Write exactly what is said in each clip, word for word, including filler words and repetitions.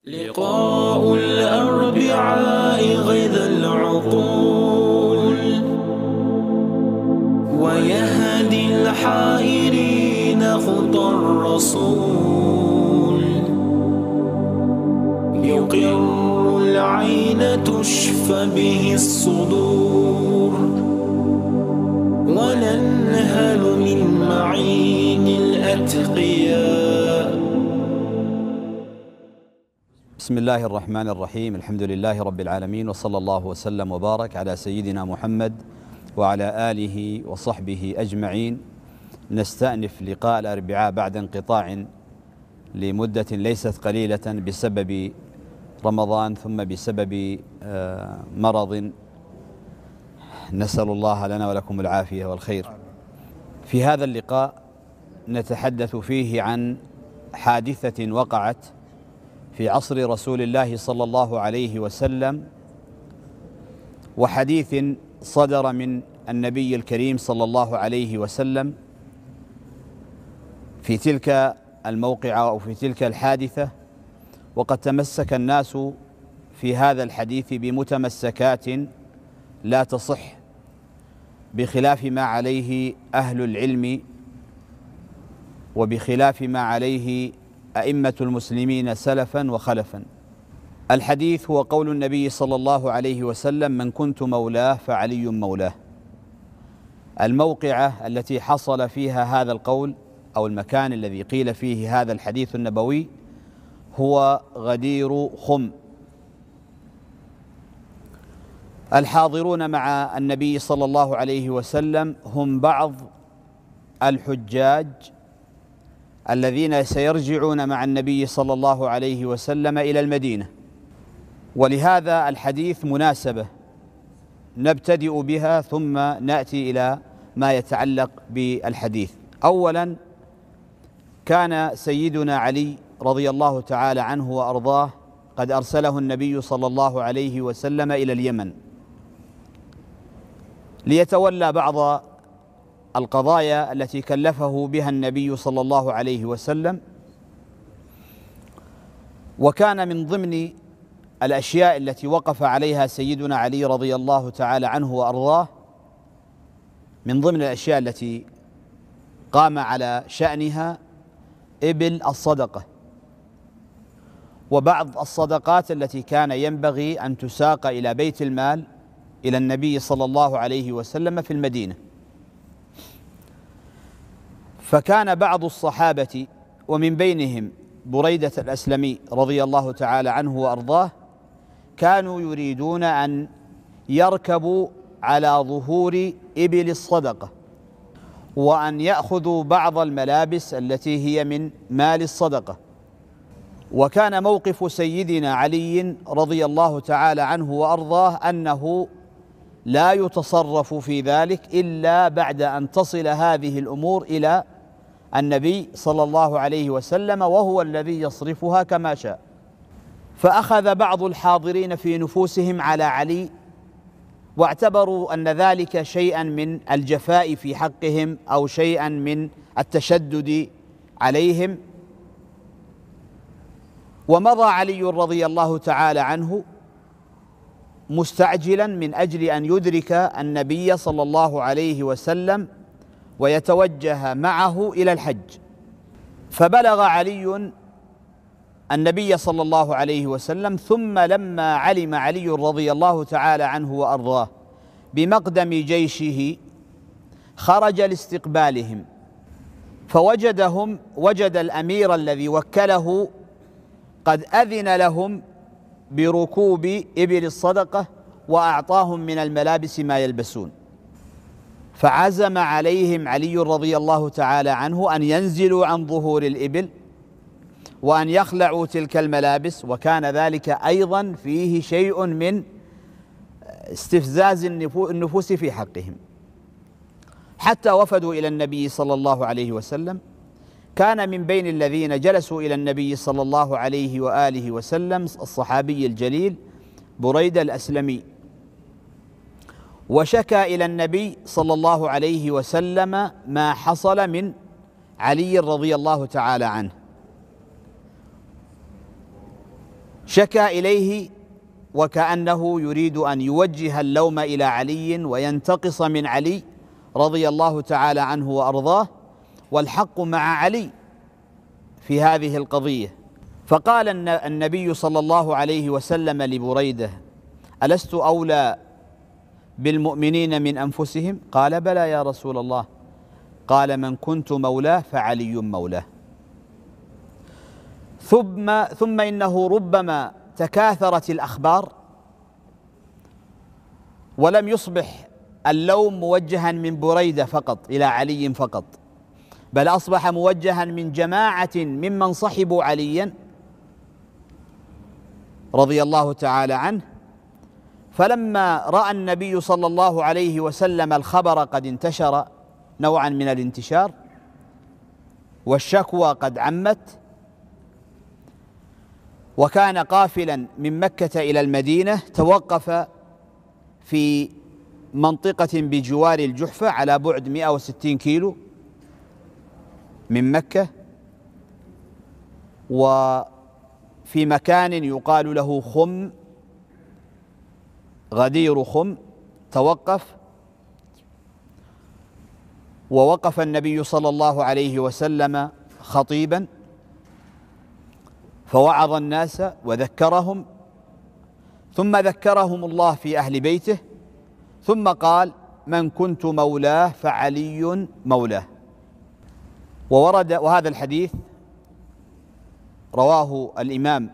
لقاء الأربعاء غذا العقول ويهدي الحائرين خطى الرسول، يقر العين تشفى به الصدور وننهل من معين الأتقياء. بسم الله الرحمن الرحيم. الحمد لله رب العالمين، وصلى الله وسلم وبارك على سيدنا محمد وعلى آله وصحبه أجمعين. نستأنف لقاء الأربعاء بعد انقطاع لمدة ليست قليلة بسبب رمضان ثم بسبب مرض، نسأل الله لنا ولكم العافية والخير. في هذا اللقاء نتحدث فيه عن حادثة وقعت في عصر رسول الله صلى الله عليه وسلم، وحديث صدر من النبي الكريم صلى الله عليه وسلم في تلك الموقعة أو في تلك الحادثة. وقد تمسك الناس في هذا الحديث بمتمسكات لا تصح، بخلاف ما عليه أهل العلم وبخلاف ما عليه أئمة المسلمين سلفا وخلفا. الحديث هو قول النبي صلى الله عليه وسلم: من كنت مولاه فعلي مولاه. الموقعة التي حصل فيها هذا القول أو المكان الذي قيل فيه هذا الحديث النبوي هو غدير خم. الحاضرون مع النبي صلى الله عليه وسلم هم بعض الحجاج الذين سيرجعون مع النبي صلى الله عليه وسلم إلى المدينة، ولهذا الحديث مناسبة نبتدئ بها ثم نأتي إلى ما يتعلق بالحديث. أولا، كان سيدنا علي رضي الله تعالى عنه وأرضاه قد أرسله النبي صلى الله عليه وسلم إلى اليمن ليتولى بعض القضايا التي كلفه بها النبي صلى الله عليه وسلم. وكان من ضمن الأشياء التي وقف عليها سيدنا علي رضي الله تعالى عنه وأرضاه، من ضمن الأشياء التي قام على شأنها إبل الصدقة وبعض الصدقات التي كان ينبغي أن تساق إلى بيت المال إلى النبي صلى الله عليه وسلم في المدينة. فكان بعض الصحابة ومن بينهم بريدة الأسلمي رضي الله تعالى عنه وأرضاه كانوا يريدون أن يركبوا على ظهور إبل الصدقة وأن يأخذوا بعض الملابس التي هي من مال الصدقة. وكان موقف سيدنا علي رضي الله تعالى عنه وأرضاه أنه لا يتصرف في ذلك إلا بعد أن تصل هذه الأمور إلى النبي صلى الله عليه وسلم، وهو الذي يصرفها كما شاء. فأخذ بعض الحاضرين في نفوسهم على علي، واعتبروا أن ذلك شيئا من الجفاء في حقهم أو شيئا من التشدد عليهم. ومضى علي رضي الله تعالى عنه مستعجلا من أجل أن يدرك النبي صلى الله عليه وسلم ويتوجه معه إلى الحج. فبلغ علي النبي صلى الله عليه وسلم، ثم لما علم علي رضي الله تعالى عنه وأرضاه بمقدم جيشه خرج لاستقبالهم، فوجدهم وجد الأمير الذي وكله قد أذن لهم بركوب إبل الصدقة وأعطاهم من الملابس ما يلبسون. فعزم عليهم علي رضي الله تعالى عنه أن ينزلوا عن ظهور الإبل وأن يخلعوا تلك الملابس، وكان ذلك أيضا فيه شيء من استفزاز النفوس في حقهم، حتى وفدوا إلى النبي صلى الله عليه وسلم. كان من بين الذين جلسوا إلى النبي صلى الله عليه وآله وسلم الصحابي الجليل بريدة الأسلمي، وشكى إلى النبي صلى الله عليه وسلم ما حصل من علي رضي الله تعالى عنه. شكا إليه وكأنه يريد أن يوجه اللوم إلى علي وينتقص من علي رضي الله تعالى عنه وأرضاه، والحق مع علي في هذه القضية. فقال النبي صلى الله عليه وسلم لبريدة: ألست أولى بالمؤمنين من أنفسهم؟ قال: بلى يا رسول الله. قال: من كنت مولاه فعلي مولاه. ثم ثم إنه ربما تكاثرت الأخبار ولم يصبح اللوم موجها من بريدة فقط إلى علي فقط، بل أصبح موجها من جماعة ممن صحبوا عليا رضي الله تعالى عنه. فلما رأى النبي صلى الله عليه وسلم الخبر قد انتشر نوعا من الانتشار والشكوى قد عمت، وكان قافلا من مكة إلى المدينة، توقف في منطقة بجوار الجحفة على بعد مئة وستين كيلو من مكة، وفي مكان يقال له خم، غدير خم. توقف، ووقف النبي صلى الله عليه وسلم خطيبا فوعظ الناس وذكرهم، ثم ذكرهم الله في أهل بيته، ثم قال: من كنت مولاه فعلي مولاه. وورد وهذا الحديث رواه الإمام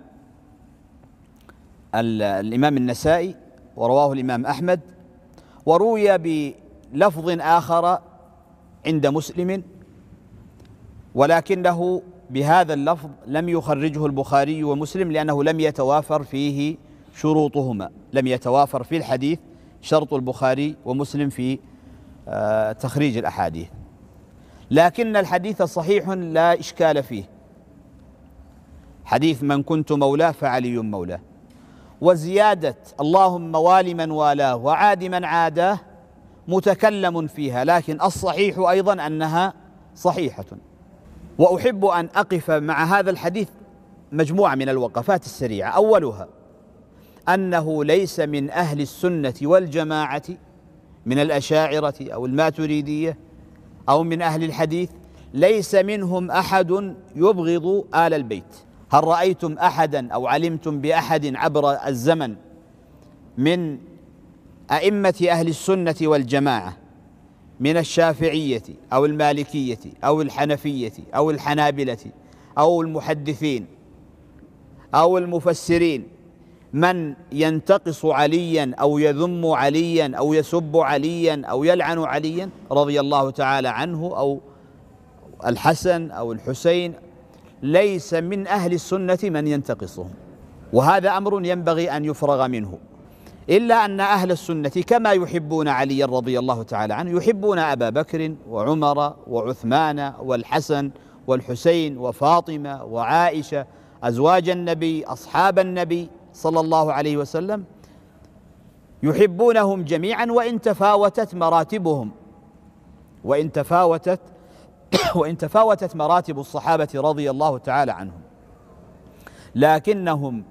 الإمام النسائي ورواه الإمام أحمد، وروي بلفظ آخر عند مسلم، ولكنه بهذا اللفظ لم يخرجه البخاري ومسلم لأنه لم يتوافر فيه شروطهما، لم يتوافر في الحديث شرط البخاري ومسلم في تخريج الأحاديث، لكن الحديث صحيح لا إشكال فيه، حديث من كنت مولاه فعلي مولاه. وزيادة اللهم وال من والاه وعاد من عاداه متكلم فيها، لكن الصحيح أيضا أنها صحيحة. وأحب أن أقف مع هذا الحديث مجموعة من الوقفات السريعة. أولها أنه ليس من أهل السنة والجماعة من الأشاعرة أو الماتريدية أو من أهل الحديث، ليس منهم أحد يبغض آل البيت. هل رأيتم أحدا أو علمتم بأحد عبر الزمن من أئمة أهل السنة والجماعة من الشافعية أو المالكية أو الحنفية أو الحنابلة أو المحدثين أو المفسرين من ينتقص عليا أو يذم عليا أو يسب عليا أو يلعن عليا رضي الله تعالى عنه أو الحسن أو الحسين؟ ليس من أهل السنة من ينتقصهم، وهذا أمر ينبغي أن يفرغ منه. إلا أن أهل السنة كما يحبون علي رضي الله تعالى عنه يحبون أبا بكر وعمر وعثمان والحسن والحسين وفاطمة وعائشة أزواج النبي أصحاب النبي صلى الله عليه وسلم، يحبونهم جميعا وإن تفاوتت مراتبهم وإن تفاوتت وإن تفاوتت مراتب الصحابة رضي الله تعالى عنهم، لكنهم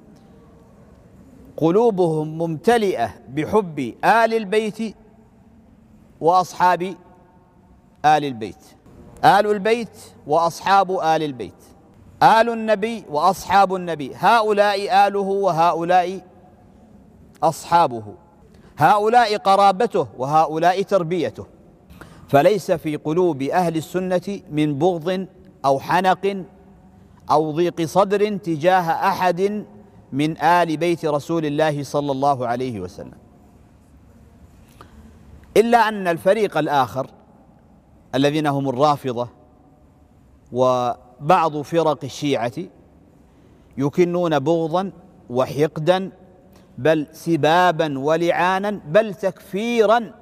قلوبهم ممتلئة بحب آل البيت وأصحاب آل البيت، آل البيت وأصحاب آل البيت، آل النبي وأصحاب النبي، هؤلاء آله وهؤلاء أصحابه، هؤلاء قرابته وهؤلاء تربيته. فليس في قلوب أهل السنة من بغض أو حنق أو ضيق صدر تجاه أحد من آل بيت رسول الله صلى الله عليه وسلم، إلا أن الفريق الآخر الذين هم الرافضة وبعض فرق الشيعة يكنون بغضا وحقدا بل سبابا ولعانا بل تكفيرا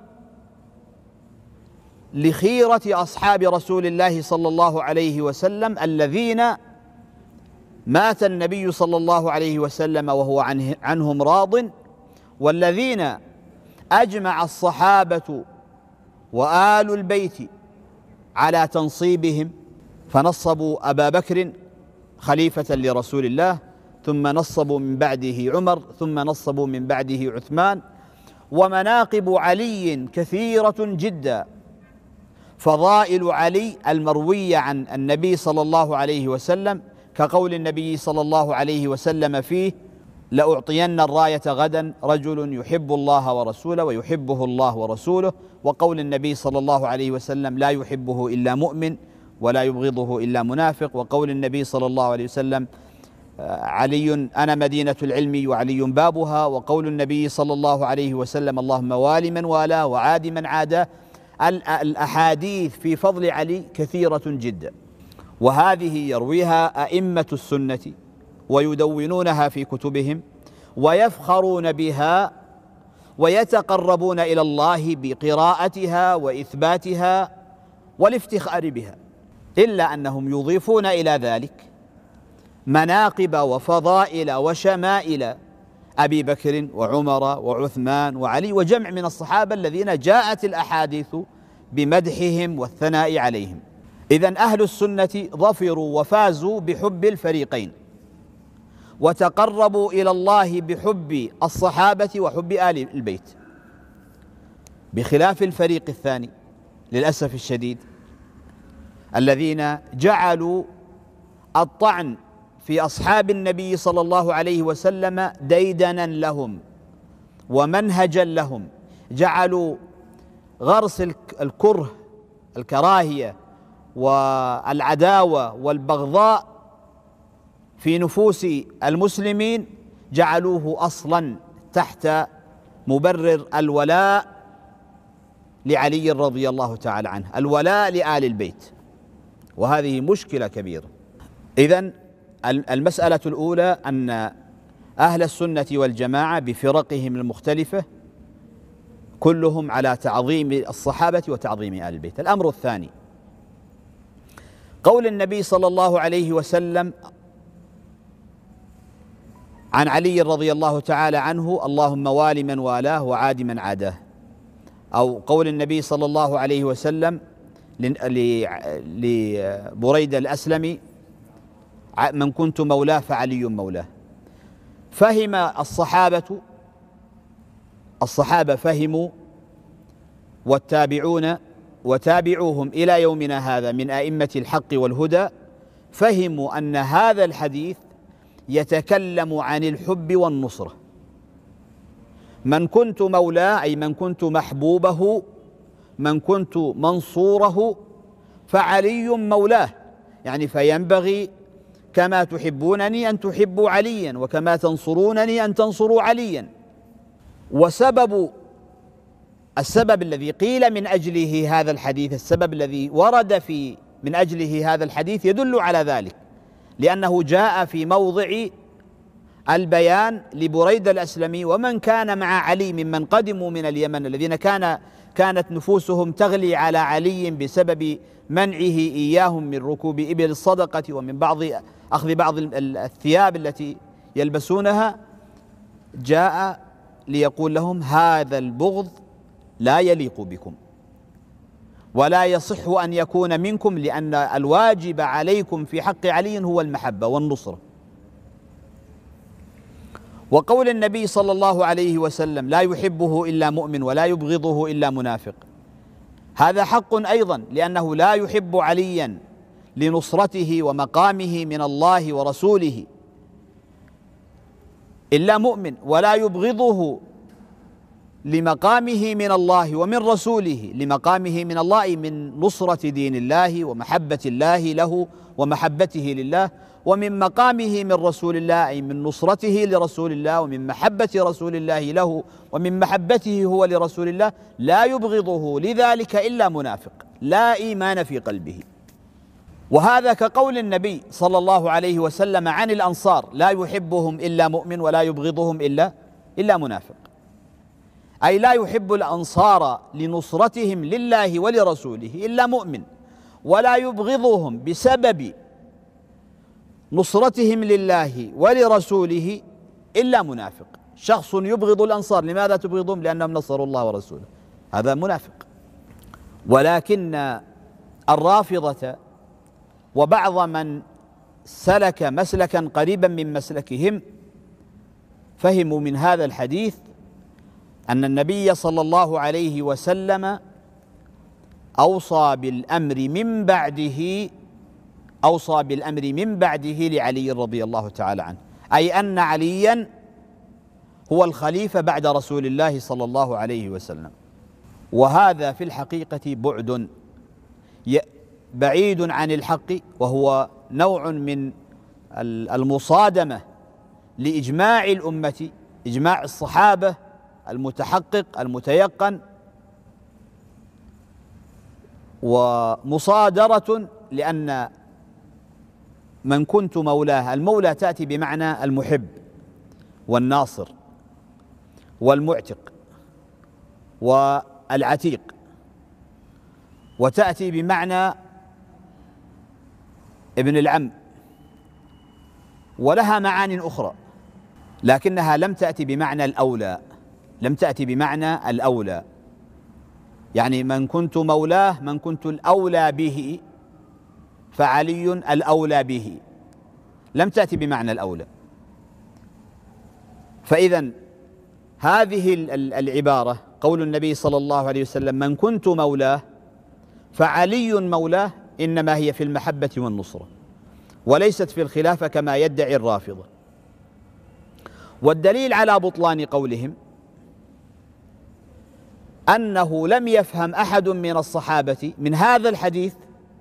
لخيرة أصحاب رسول الله صلى الله عليه وسلم الذين مات النبي صلى الله عليه وسلم وهو عنه عنهم راض، والذين أجمع الصحابة وآل البيت على تنصيبهم، فنصبوا أبا بكر خليفة لرسول الله، ثم نصبوا من بعده عمر، ثم نصبوا من بعده عثمان. ومناقب علي كثيرة جدا، فضائل علي المروية عن النبي صلى الله عليه وسلم كقول النبي صلى الله عليه وسلم فيه: لأعطين الراية غدا رجل يحب الله ورسوله ويحبه الله ورسوله. وقول النبي صلى الله عليه وسلم: لا يحبه إلا مؤمن ولا يبغضه إلا منافق. وقول النبي صلى الله عليه وسلم: علي أنا مدينة العلم وعلي بابها. وقول النبي صلى الله عليه وسلم: اللهم وال من والاه وعاد من عاداه. الأحاديث في فضل علي كثيرة جدا، وهذه يرويها أئمة السنة ويدونونها في كتبهم ويفخرون بها ويتقربون إلى الله بقراءتها وإثباتها والافتخار بها، إلا أنهم يضيفون إلى ذلك مناقب وفضائل وشمائل أبي بكر وعمر وعثمان وعلي وجمع من الصحابة الذين جاءت الأحاديث بمدحهم والثناء عليهم. إذن أهل السنة ظفروا وفازوا بحب الفريقين، وتقربوا إلى الله بحب الصحابة وحب آل البيت، بخلاف الفريق الثاني للأسف الشديد الذين جعلوا الطعن في أصحاب النبي صلى الله عليه وسلم ديدنا لهم ومنهجا لهم، جعلوا غرس الكره الكراهية والعداوة والبغضاء في نفوس المسلمين جعلوه أصلا تحت مبرر الولاء لعلي رضي الله تعالى عنه، الولاء لآل البيت، وهذه مشكلة كبيرة. إذن المسألة الأولى أن أهل السنة والجماعة بفرقهم المختلفة كلهم على تعظيم الصحابة وتعظيم آل البيت. الأمر الثاني قول النبي صلى الله عليه وسلم عن علي رضي الله تعالى عنه: اللهم وال من والاه وعاد من عاداه. أو قول النبي صلى الله عليه وسلم لبريدة الأسلمي: من كنت مولاه فعلي مولاه. فهم الصحابة الصحابة فهموا، والتابعون وتابعوهم إلى يومنا هذا من أئمة الحق والهدى فهموا أن هذا الحديث يتكلم عن الحب والنصرة. من كنت مولاه أي من كنت محبوبه، من كنت منصوره، فعلي مولاه، يعني فينبغي كما تحبونني أن تحبوا عليا، وكما تنصرونني أن تنصروا عليا. وسبب السبب الذي قيل من أجله هذا الحديث، السبب الذي ورد في من أجله هذا الحديث يدل على ذلك، لأنه جاء في موضع البيان لبريدة الأسلمي ومن كان مع علي ممن قدموا من اليمن الذين كان كانت نفوسهم تغلي على علي بسبب منعه إياهم من ركوب إبل الصدقة ومن بعض أخذ بعض الثياب التي يلبسونها. جاء ليقول لهم: هذا البغض لا يليق بكم ولا يصح أن يكون منكم، لأن الواجب عليكم في حق علي هو المحبة والنصرة. وقول النبي صلى الله عليه وسلم: لا يحبه إلا مؤمن ولا يبغضه إلا منافق، هذا حق أيضا، لأنه لا يحب عليا لنصرته ومقامه من الله ورسوله إلا مؤمن، ولا يبغضه لمقامه من الله ومن رسوله، لمقامه من الله من نصرة دين الله ومحبة الله له ومحبته لله، ومن مقامه من رسول الله أي من نصرته لرسول الله ومن محبة رسول الله له ومن محبته هو لرسول الله، لا يبغضه لذلك إلا منافق لا إيمان في قلبه. وهذا كقول النبي صلى الله عليه وسلم عن الأنصار: لا يحبهم إلا مؤمن ولا يبغضهم إلا إلا منافق، أي لا يحب الأنصار لنصرتهم لله ولرسوله إلا مؤمن، ولا يبغضهم بسبب نصرتهم لله ولرسوله إلا منافق. شخص يبغض الأنصار، لماذا تبغضهم؟ لأنهم نصروا الله ورسوله، هذا منافق. ولكن الرافضة وبعض من سلك مسلكا قريبا من مسلكهم فهموا من هذا الحديث أن النبي صلى الله عليه وسلم أوصى بالأمر من بعده أوصى بالأمر من بعده لعلي رضي الله تعالى عنه، أي أن عليا هو الخليفة بعد رسول الله صلى الله عليه وسلم. وهذا في الحقيقة بعد بعيد عن الحق، وهو نوع من المصادمة لإجماع الأمة، إجماع الصحابة المتحقق المتيقن، ومصادرة لأن من كنت مولاه، المولى تأتي بمعنى المحب والناصر والمعتق والعتيق، وتأتي بمعنى ابن العم، ولها معان أخرى، لكنها لم تأتي بمعنى الأولى، لم تأتي بمعنى الأولى، يعني من كنت مولاه، من كنت الأولى به فعلي الأولى به، لم تأتي بمعنى الأولى. فإذا هذه العبارة، قول النبي صلى الله عليه وسلم من كنت مولاه فعلي مولاه، إنما هي في المحبة والنصرة، وليست في الخلافة كما يدعي الرافضة. والدليل على بطلان قولهم أنه لم يفهم أحد من الصحابة من هذا الحديث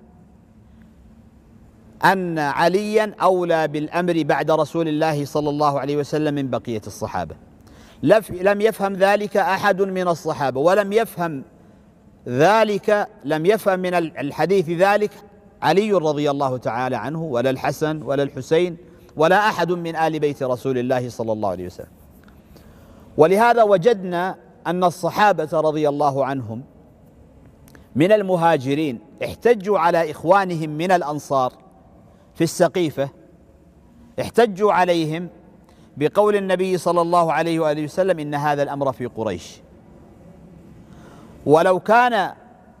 أن عليا أولى بالأمر بعد رسول الله صلى الله عليه وسلم من بقية الصحابة. لم يفهم ذلك أحد من الصحابة، ولم يفهم ذلك لم يفهم من الحديث ذلك علي رضي الله تعالى عنه، ولا الحسن ولا الحسين ولا أحد من آل بيت رسول الله صلى الله عليه وسلم. ولهذا وجدنا أن الصحابة رضي الله عنهم من المهاجرين احتجوا على إخوانهم من الأنصار في السقيفة، احتجوا عليهم بقول النبي صلى الله عليه وآله وسلم إن هذا الأمر في قريش. ولو كان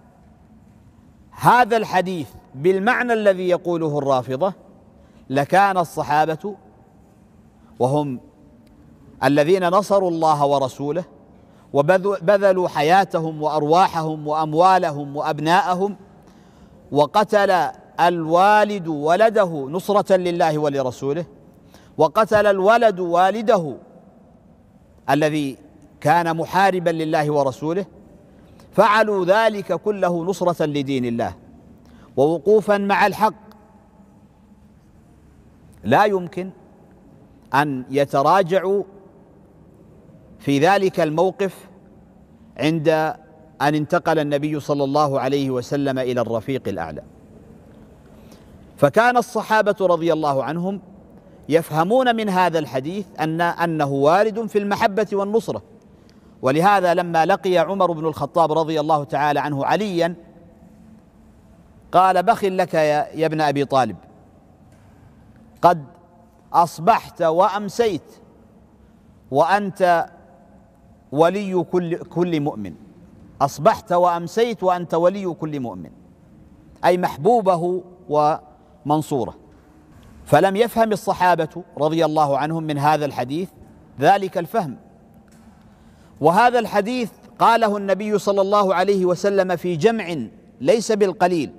هذا الحديث بالمعنى الذي يقوله الرافضة لكان الصحابة، وهم الذين نصروا الله ورسوله وبذلوا حياتهم وأرواحهم وأموالهم وأبناءهم، وقتل الوالد ولده نصرة لله ولرسوله، وقتل الولد والده الذي كان محاربا لله ورسوله، فعلوا ذلك كله نصرة لدين الله ووقوفا مع الحق. لا يمكن أن يتراجعوا في ذلك الموقف عند أن انتقل النبي صلى الله عليه وسلم إلى الرفيق الأعلى. فكان الصحابة رضي الله عنهم يفهمون من هذا الحديث أن أنه وارد في المحبة والنصرة. ولهذا لما لقي عمر بن الخطاب رضي الله تعالى عنه عليا قال بخل لك يا, يا ابن أبي طالب، قد أصبحت وأمسيت وأنت ولي كل, كل مؤمن، أصبحت وأمسيت وأنت ولي كل مؤمن، أي محبوبه ومنصوره. فلم يفهم الصحابة رضي الله عنهم من هذا الحديث ذلك الفهم. وهذا الحديث قاله النبي صلى الله عليه وسلم في جمع ليس بالقليل.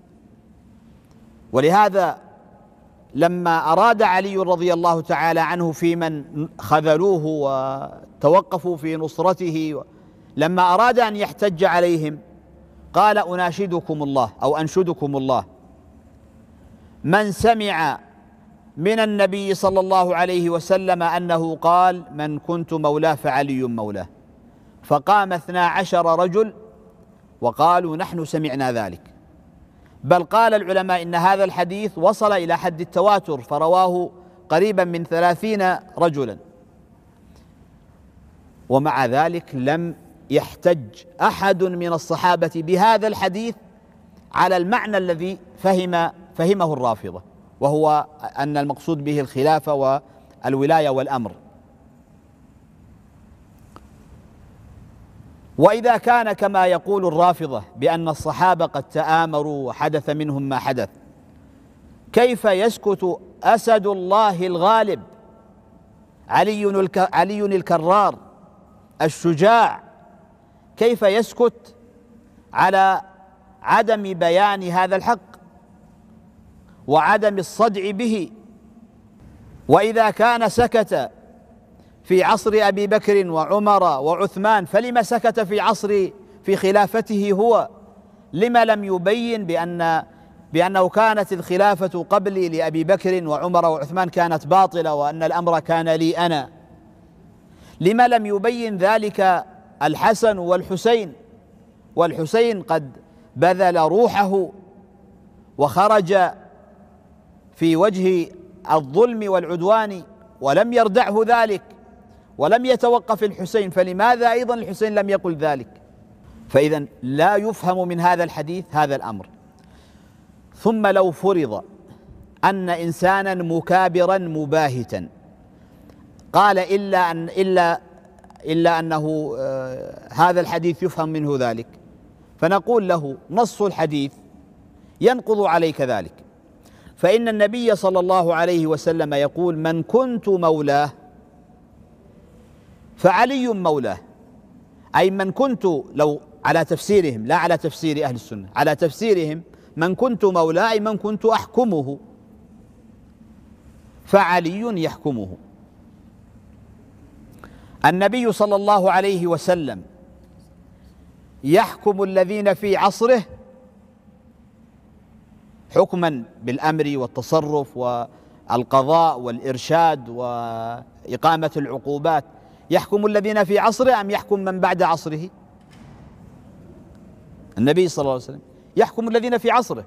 ولهذا لما أراد علي رضي الله تعالى عنه في من خذلوه وتوقفوا في نصرته، لما أراد أن يحتج عليهم قال أناشدكم الله أو أنشدكم الله من سمع من النبي صلى الله عليه وسلم أنه قال من كنت مولاه فعلي مولاه. فقام اثنا عشر رجل وقالوا نحن سمعنا ذلك، بل قال العلماء إن هذا الحديث وصل إلى حد التواتر، فرواه قريبا من ثلاثين رجلا، ومع ذلك لم يحتج أحد من الصحابة بهذا الحديث على المعنى الذي فهم فهمه الرافضة، وهو أن المقصود به الخلافة والولاية والأمر. وإذا كان كما يقول الرافضة بأن الصحابة قد تآمروا وحدث منهم ما حدث، كيف يسكت أسد الله الغالب علي علي الكرار الشجاع، كيف يسكت على عدم بيان هذا الحق وعدم الصدع به؟ وإذا كان سكت في عصر أبي بكر وعمر وعثمان فلما سكت في عصر في خلافته هو؟ لما لم يبين بأن بأنه كانت الخلافة قبلي لأبي بكر وعمر وعثمان كانت باطلة وأن الأمر كان لي أنا؟ لما لم يبين ذلك الحسن والحسين؟ والحسين قد بذل روحه وخرج في وجه الظلم والعدوان ولم يردعه ذلك ولم يتوقف الحسين، فلماذا أيضا الحسين لم يقل ذلك؟ فإذا لا يفهم من هذا الحديث هذا الأمر. ثم لو فرض أن إنسانا مكابرا مباهتا قال إلا أن إلا إلا أنه آه هذا الحديث يفهم منه ذلك، فنقول له نص الحديث ينقض عليك ذلك، فإن النبي صلى الله عليه وسلم يقول: من كنت مولاه فعلي مولاه، أي من كنت، لو على تفسيرهم لا على تفسير أهل السنة، على تفسيرهم من كنت مولاه أي من كنت أحكمه فعلي يحكمه. النبي صلى الله عليه وسلم يحكم الذين في عصره حكما بالأمر والتصرف والقضاء والإرشاد وإقامة العقوبات، يحكم الذين في عصره أم يحكم من بعد عصره؟ النبي صلى الله عليه وسلم يحكم الذين في عصره.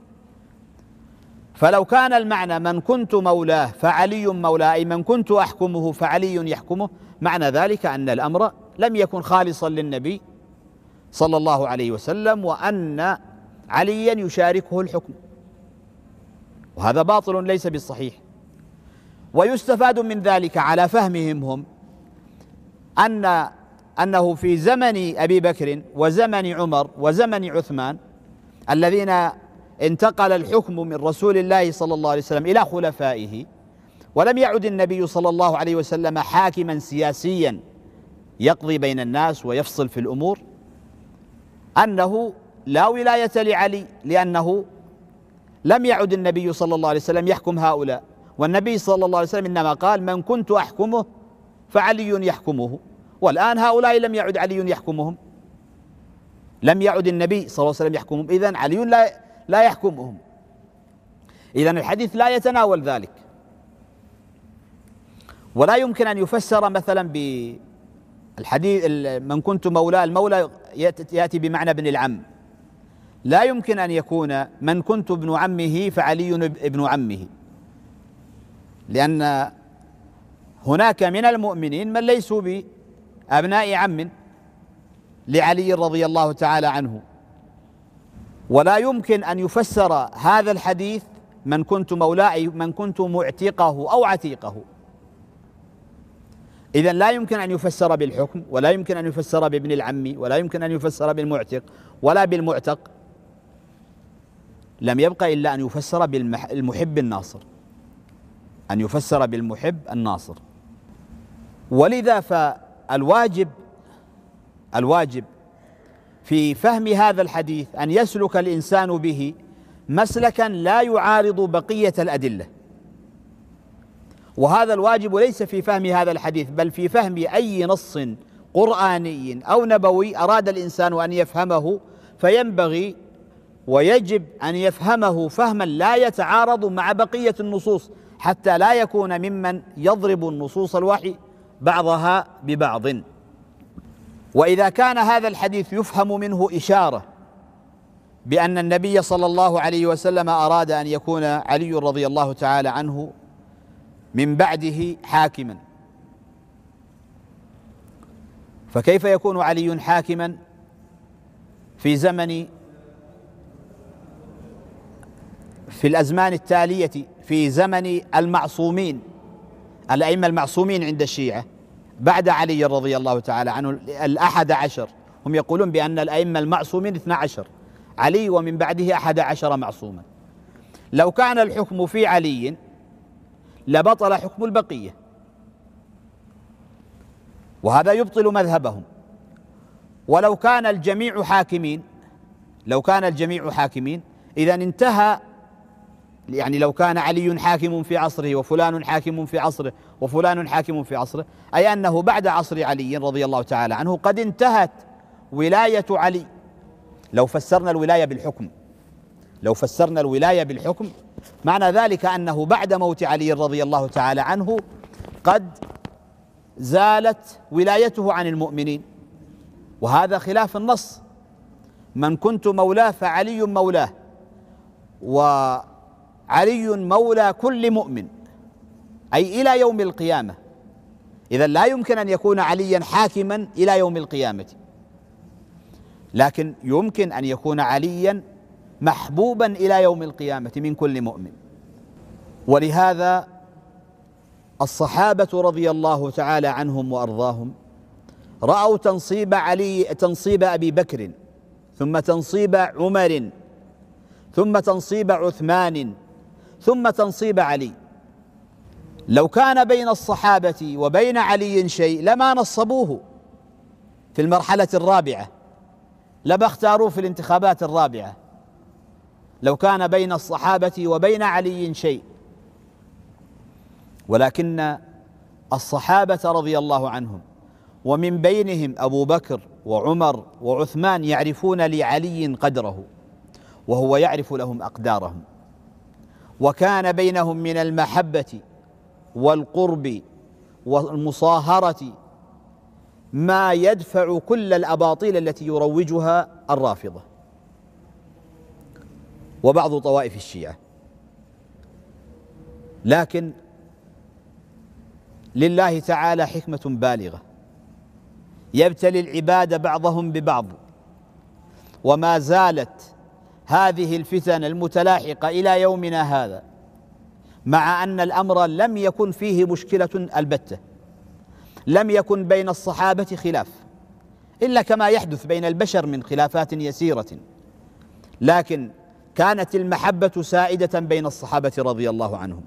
فلو كان المعنى من كنت مولاه فعلي مولاه أي من كنت أحكمه فعلي يحكمه، معنى ذلك أن الأمر لم يكن خالصا للنبي صلى الله عليه وسلم وأن عليا يشاركه الحكم، وهذا باطل ليس بالصحيح. ويستفاد من ذلك على فهمهم هم أن أنه في زمن أبي بكر وزمن عمر وزمن عثمان الذين انتقل الحكم من رسول الله صلى الله عليه وسلم إلى خلفائه، ولم يعد النبي صلى الله عليه وسلم حاكما سياسيا يقضي بين الناس ويفصل في الأمور، أنه لا ولاية لعلي، لأنه لم يعد النبي صلى الله عليه وسلم يحكم هؤلاء، والنبي صلى الله عليه وسلم إنما قال من كنت أحكمه فعلي يحكمه، والآن هؤلاء لم يعد علي يحكمهم، لم يعد النبي صلى الله عليه وسلم يحكمهم، إذن علي لا لا يحكمهم. إذن الحديث لا يتناول ذلك، ولا يمكن أن يفسر مثلا بالحديث من كنت مولاه، المولى يأتي بمعنى ابن العم، لا يمكن أن يكون من كنت ابن عمه فعلي ابن عمه، لأن هناك من المؤمنين من ليسوا بأبناء عم لعلي رضي الله تعالى عنه. ولا يمكن أن يفسر هذا الحديث من كنت مولاه من كنت معتقه أو عتيقه، إذن لا يمكن أن يفسر بالحكم، ولا يمكن أن يفسر بابن العم، ولا يمكن أن يفسر بالمعتق ولا بالمعتق، لم يبقى إلا أن يفسر بالمحب الناصر، أن يفسر بالمحب الناصر. ولذا فالواجب الواجب في فهم هذا الحديث أن يسلك الإنسان به مسلكا لا يعارض بقية الأدلة، وهذا الواجب ليس في فهم هذا الحديث بل في فهم أي نص قرآني أو نبوي أراد الإنسان أن يفهمه، فينبغي ويجب أن يفهمه فهما لا يتعارض مع بقية النصوص، حتى لا يكون ممن يضرب النصوص الوحي بعضها ببعض. وإذا كان هذا الحديث يفهم منه إشارة بأن النبي صلى الله عليه وسلم أراد أن يكون علي رضي الله تعالى عنه من بعده حاكما، فكيف يكون علي حاكما في زمن في الأزمان التالية في زمن المعصومين الأئمة المعصومين عند الشيعة بعد علي رضي الله تعالى عنه الأحد عشر؟ هم يقولون بأن الأئمة المعصومين اثنا عشر، علي ومن بعده أحد عشر معصوما. لو كان الحكم في علي لبطل حكم البقية، وهذا يبطل مذهبهم. ولو كان الجميع حاكمين لو كان الجميع حاكمين إذن انتهى، يعني لو كان علي حاكم في عصره وفلان حاكم في عصره وفلان حاكم في عصره، أي أنه بعد عصر علي رضي الله تعالى عنه قد انتهت ولاية علي. لو فسرنا الولاية بالحكم لو فسرنا الولاية بالحكم معنى ذلك أنه بعد موت علي رضي الله تعالى عنه قد زالت ولايته عن المؤمنين، وهذا خلاف النص. من كنت مولاه فعلي مولاه، وعلي مولى كل مؤمن، أي إلى يوم القيامة. إذن لا يمكن أن يكون عليا حاكما إلى يوم القيامة، لكن يمكن أن يكون عليا محبوبا إلى يوم القيامة من كل مؤمن. ولهذا الصحابة رضي الله تعالى عنهم وأرضاهم رأوا تنصيب علي تنصيب أبي بكر، ثم تنصيب عمر، ثم تنصيب عثمان، ثم تنصيب علي. لو كان بين الصحابة وبين علي شيء لما نصبوه في المرحلة الرابعة، لما اختاروه في الانتخابات الرابعة. لو كان بين الصحابة وبين علي شيء، ولكن الصحابة رضي الله عنهم ومن بينهم أبو بكر وعمر وعثمان يعرفون لعلي قدره، وهو يعرف لهم أقدارهم، وكان بينهم من المحبة والقرب والمصاهرة ما يدفع كل الأباطيل التي يروجها الرافضة وبعض طوائف الشيعة. لكن لله تعالى حكمة بالغة، يبتلي العباد بعضهم ببعض، وما زالت هذه الفتن المتلاحقة إلى يومنا هذا، مع أن الأمر لم يكن فيه مشكلة البتة، لم يكن بين الصحابة خلاف إلا كما يحدث بين البشر من خلافات يسيرة، لكن كانت المحبة سائدة بين الصحابة رضي الله عنهم،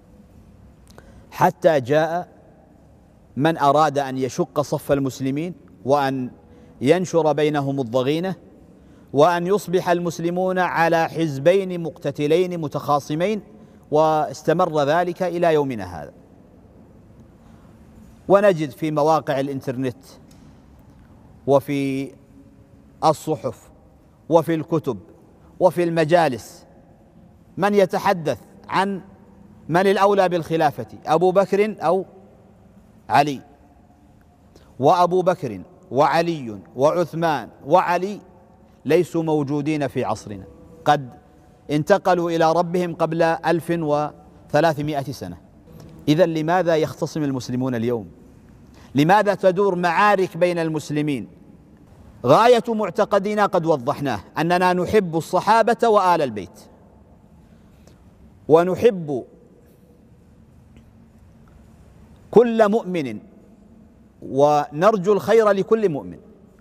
حتى جاء من أراد أن يشق صف المسلمين وأن ينشر بينهم الضغينة، وأن يصبح المسلمون على حزبين مقتتلين متخاصمين، واستمر ذلك إلى يومنا هذا. ونجد في مواقع الإنترنت وفي الصحف وفي الكتب وفي المجالس من يتحدث عن من الأولى بالخلافة، أبو بكر أو علي، وأبو بكر وعلي وعثمان وعلي ليسوا موجودين في عصرنا، قد انتقلوا إلى ربهم قبل ألف وثلاثمائة سنة. إذن لماذا يختصم المسلمون اليوم؟ لماذا تدور معارك بين المسلمين؟ غاية معتقدنا قد وضحناه، أننا نحب الصحابة وآل البيت، ونحب كل مؤمن، ونرجو الخير لكل مؤمن،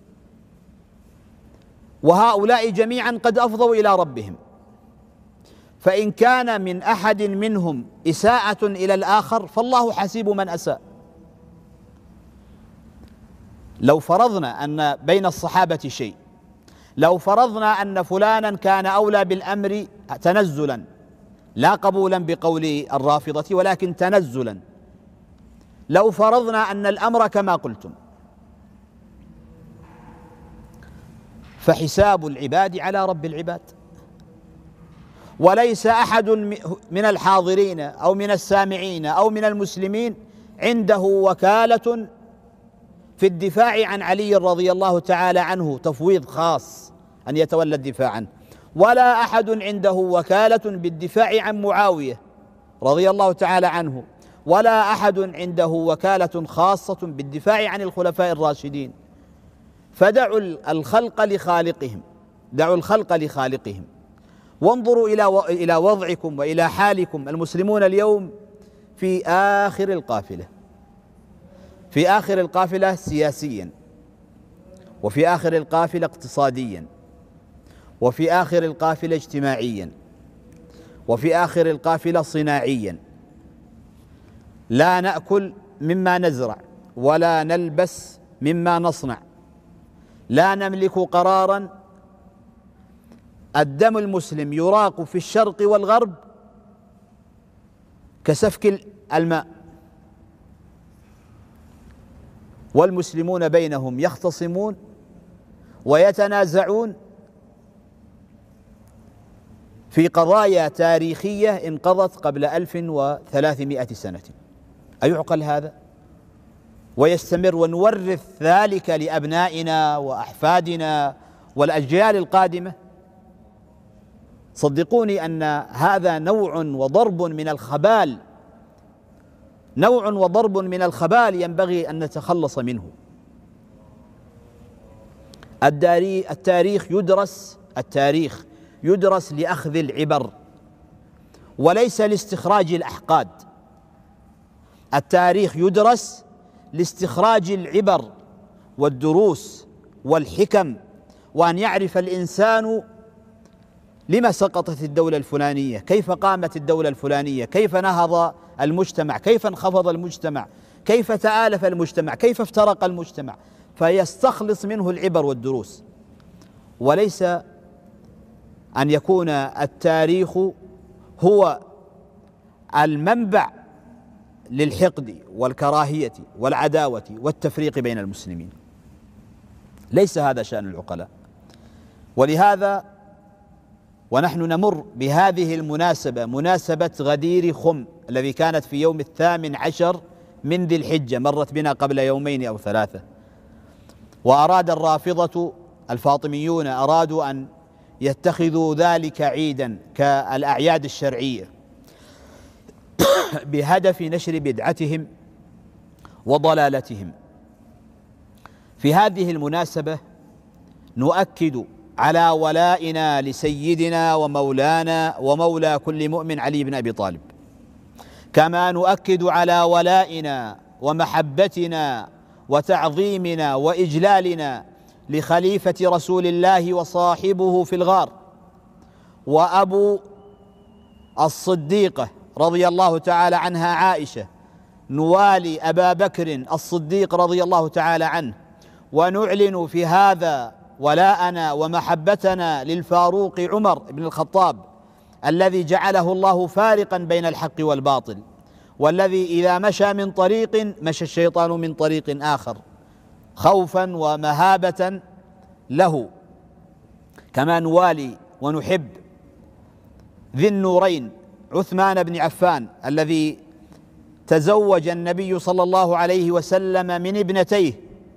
وهؤلاء جميعا قد أفضوا إلى ربهم، فإن كان من أحد منهم إساءة إلى الآخر فالله حسيب من أساء. لو فرضنا أن بين الصحابة شيء، لو فرضنا أن فلانا كان أولى بالأمر تنزلا، لا قبولا بقول الرافضة ولكن تنزلا، لو فرضنا أن الأمر كما قلتم، فحساب العباد على رب العباد، وليس أحد من الحاضرين أو من السامعين أو من المسلمين عنده وكالة في الدفاع عن علي رضي الله تعالى عنه تفويض خاص أن يتولى الدفاع عنه، ولا أحد عنده وكالة بالدفاع عن معاوية رضي الله تعالى عنه، ولا أحد عنده وكالة خاصة بالدفاع عن الخلفاء الراشدين. فدعوا الخلق لخالقهم، دعوا الخلق لخالقهم، وانظروا إلى إلى وضعكم وإلى حالكم المسلمون اليوم في آخر القافلة، في آخر القافلة سياسيا، وفي آخر القافلة اقتصاديا، وفي آخر القافلة اجتماعيا، وفي آخر القافلة صناعيا: لا نأكل مما نزرع ولا نلبس مما نصنع، لا نملك قرارا، الدم المسلم يراق في الشرق والغرب كسفك الماء، والمسلمون بينهم يختصمون ويتنازعون في قضايا تاريخية انقضت قبل ألف وثلاثمائة سنة. أيعقل هذا؟ ويستمر ونورث ذلك لأبنائنا وأحفادنا والأجيال القادمة؟ صدقوني أن هذا نوع وضرب من الخبال، نوع وضرب من الخبال ينبغي أن نتخلص منه. التاريخ يدرس التاريخ يدرس لأخذ العبر وليس لاستخراج الأحقاد. التاريخ يدرس لاستخراج العبر والدروس والحكم، وأن يعرف الإنسان لما سقطت الدولة الفلانية، كيف قامت الدولة الفلانية، كيف نهض المجتمع، كيف انخفض المجتمع، كيف تآلف المجتمع، كيف افترق المجتمع، فيستخلص منه العبر والدروس، وليس أن يكون التاريخ هو المنبع للحقد والكراهية والعداوة والتفريق بين المسلمين. ليس هذا شأن العقلاء. ولهذا ونحن نمر بهذه المناسبة، مناسبة غدير خم الذي كانت في يوم الثامن عشر من ذي الحجة، مرت بنا قبل يومين أو ثلاثة، وأراد الرافضة الفاطميون أرادوا أن يتخذوا ذلك عيدا كالأعياد الشرعية بهدف نشر بدعتهم وضلالتهم. في هذه المناسبة نؤكد على ولائنا لسيدنا ومولانا ومولى كل مؤمن علي بن أبي طالب، كما نؤكد على ولائنا ومحبتنا وتعظيمنا وإجلالنا لخليفة رسول الله وصاحبه في الغار وأبو الصديقة رضي الله تعالى عنها عائشة، نوالي أبا بكر الصديق رضي الله تعالى عنه، ونعلن في هذا ولاءنا ومحبتنا للفاروق عمر بن الخطاب الذي جعله الله فارقا بين الحق والباطل، والذي إذا مشى من طريق مشى الشيطان من طريق آخر خوفا ومهابة له. كما نوالي ونحب ذي النورين عثمان بن عفان الذي تزوج النبي صلى الله عليه وسلم من ابنتيه،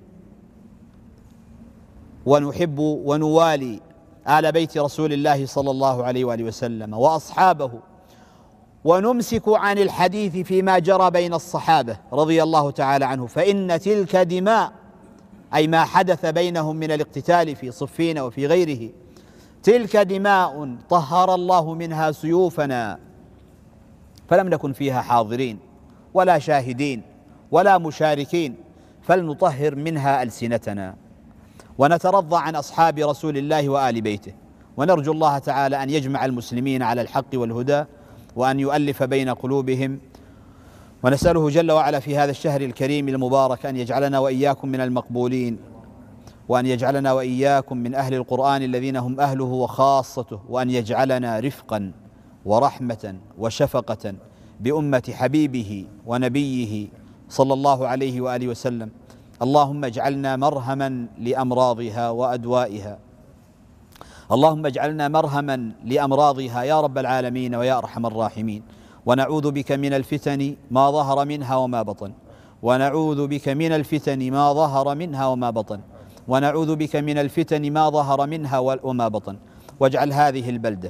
ونحب ونوالي آل بيت رسول الله صلى الله عليه وآله وسلم وأصحابه، ونمسك عن الحديث فيما جرى بين الصحابة رضي الله تعالى عنه، فإن تلك دماء، أي ما حدث بينهم من الاقتتال في صفين وفي غيره، تلك دماء طهر الله منها سيوفنا، فلم نكن فيها حاضرين ولا شاهدين ولا مشاركين، فلنطهر منها ألسنتنا ونترضى عن أصحاب رسول الله وآل بيته، ونرجو الله تعالى أن يجمع المسلمين على الحق والهدى وأن يؤلف بين قلوبهم، ونسأله جل وعلا في هذا الشهر الكريم المبارك أن يجعلنا وإياكم من المقبولين، وأن يجعلنا وإياكم من أهل القرآن الذين هم أهله وخاصته، وأن يجعلنا رفقا ورحمة وشفقة بأمة حبيبه ونبيه صلى الله عليه وآله وسلم. اللهم اجعلنا مرهما لأمراضها وأدوائها، اللهم اجعلنا مرهما لأمراضها يا رب العالمين ويا أرحم الراحمين، ونعوذ بك من الفتن ما ظهر منها وما بطن، ونعوذ بك من الفتن ما ظهر منها وما بطن، ونعوذ بك من الفتن ما ظهر منها وما بطن. واجعل هذه البلدة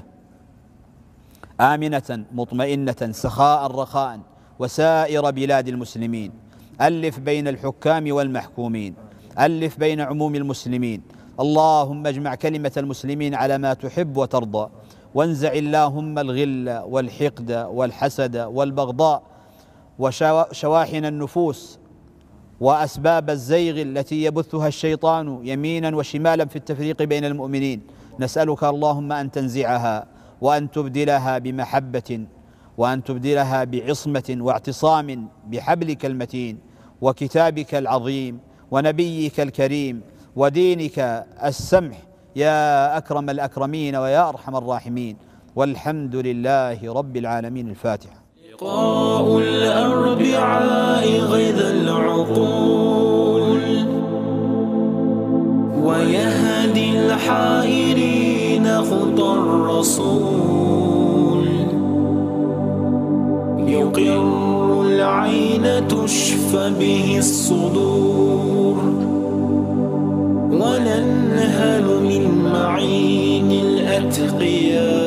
آمنة مطمئنة سخاء رخاء وسائر بلاد المسلمين، ألف بين الحكام والمحكومين، ألف بين عموم المسلمين، اللهم اجمع كلمة المسلمين على ما تحب وترضى، وانزع اللهم الغل والحقد والحسد والبغضاء وشواحن النفوس وأسباب الزيغ التي يبثها الشيطان يمينا وشمالا في التفريق بين المؤمنين. نسألك اللهم أن تنزعها وأن تبدلها بمحبة، وأن تبدلها بعصمة واعتصام بحبلك المتين وكتابك العظيم ونبيك الكريم ودينك السمح يا أكرم الأكرمين ويا أرحم الراحمين، والحمد لله رب العالمين. الفاتحة. لقاء الأربعاء غيظ العقول ويهدي الحائرين خطى الرسول، يقر العين تشفى به الصدور، وننهل من معين الأتقياء